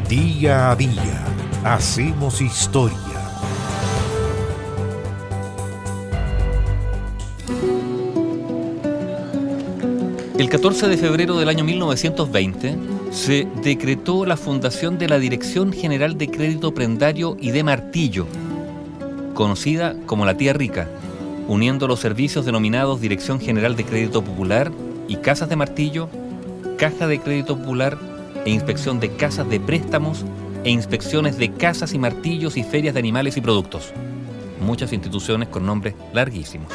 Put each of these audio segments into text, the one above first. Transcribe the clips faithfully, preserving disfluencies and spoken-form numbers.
Día a día hacemos historia. El catorce de febrero del año mil novecientos veinte se decretó la fundación de la Dirección General de Crédito Prendario y de Martillo, conocida como la Tía Rica, uniendo los servicios denominados Dirección General de Crédito Popular y Casas de Martillo, Caja de Crédito Popular e Inspección de Casas de Préstamos e inspecciones de casas y martillos y ferias de animales y productos. Muchas instituciones con nombres larguísimos.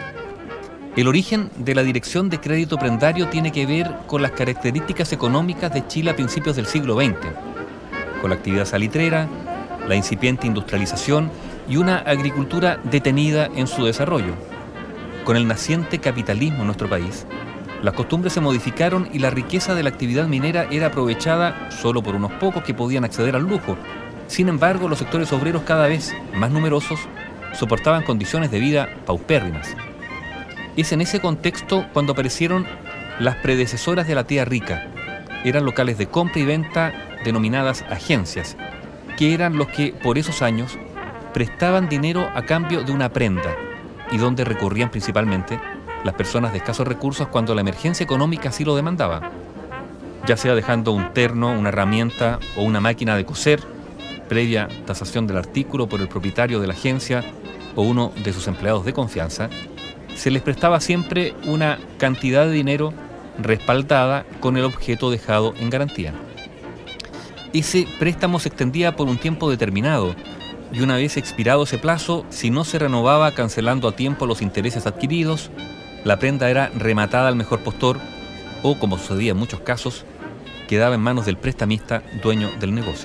El origen de la Dirección de Crédito Prendario tiene que ver con las características económicas de Chile a principios del siglo veinte, con la actividad salitrera, la incipiente industrialización y una agricultura detenida en su desarrollo. Con el naciente capitalismo en nuestro país, las costumbres se modificaron y la riqueza de la actividad minera era aprovechada solo por unos pocos que podían acceder al lujo. Sin embargo, los sectores obreros, cada vez más numerosos, soportaban condiciones de vida paupérrimas. Es en ese contexto cuando aparecieron las predecesoras de la Tía Rica. Eran locales de compra y venta denominadas agencias, que eran los que por esos años prestaban dinero a cambio de una prenda y donde recurrían principalmente las personas de escasos recursos cuando la emergencia económica así lo demandaba, ya sea dejando un terno, una herramienta o una máquina de coser, previa tasación del artículo por el propietario de la agencia o uno de sus empleados de confianza. Se les prestaba siempre una cantidad de dinero respaldada con el objeto dejado en garantía. Ese préstamo se extendía por un tiempo determinado y una vez expirado ese plazo, si no se renovaba cancelando a tiempo los intereses adquiridos, la prenda era rematada al mejor postor o, como sucedía en muchos casos, quedaba en manos del prestamista dueño del negocio.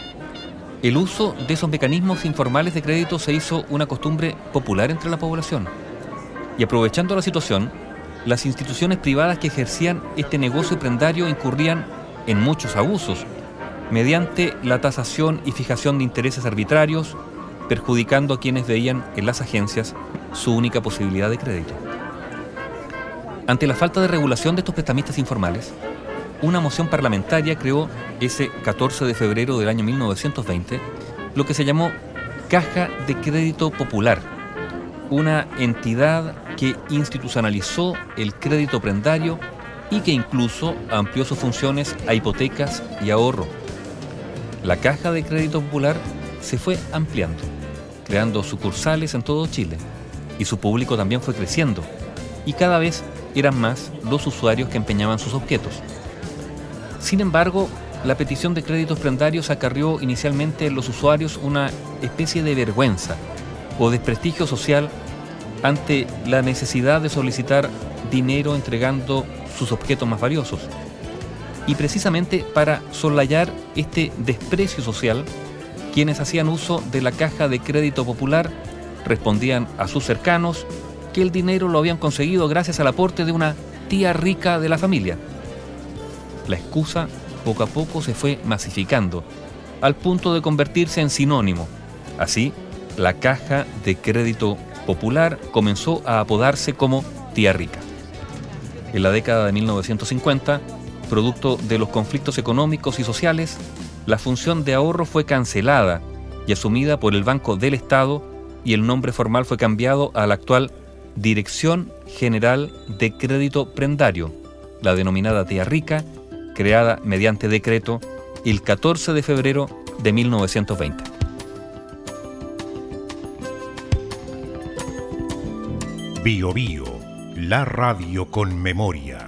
El uso de esos mecanismos informales de crédito se hizo una costumbre popular entre la población. Y aprovechando la situación, las instituciones privadas que ejercían este negocio prendario incurrían en muchos abusos, mediante la tasación y fijación de intereses arbitrarios, perjudicando a quienes veían en las agencias su única posibilidad de crédito. Ante la falta de regulación de estos prestamistas informales, una moción parlamentaria creó ese catorce de febrero del año mil novecientos veinte lo que se llamó Caja de Crédito Popular, una entidad que institucionalizó el crédito prendario y que incluso amplió sus funciones a hipotecas y ahorro. La Caja de Crédito Popular se fue ampliando, creando sucursales en todo Chile, y su público también fue creciendo, y cada vez eran más los usuarios que empeñaban sus objetos. Sin embargo, la petición de créditos prendarios acarrió inicialmente en los usuarios una especie de vergüenza o desprestigio social ante la necesidad de solicitar dinero entregando sus objetos más valiosos. Y precisamente para soslayar este desprecio social, quienes hacían uso de la Caja de Crédito Popular respondían a sus cercanos que el dinero lo habían conseguido gracias al aporte de una tía rica de la familia. La excusa poco a poco se fue masificando, al punto de convertirse en sinónimo. Así, la Caja de Crédito Popular comenzó a apodarse como Tía Rica. En la década de mil novecientos cincuenta, producto de los conflictos económicos y sociales, la función de ahorro fue cancelada y asumida por el Banco del Estado, y el nombre formal fue cambiado a la actual Dirección General de Crédito Prendario, la denominada Tía Rica, creada mediante decreto el catorce de febrero de mil novecientos veinte. Bio Bio, la radio con memoria.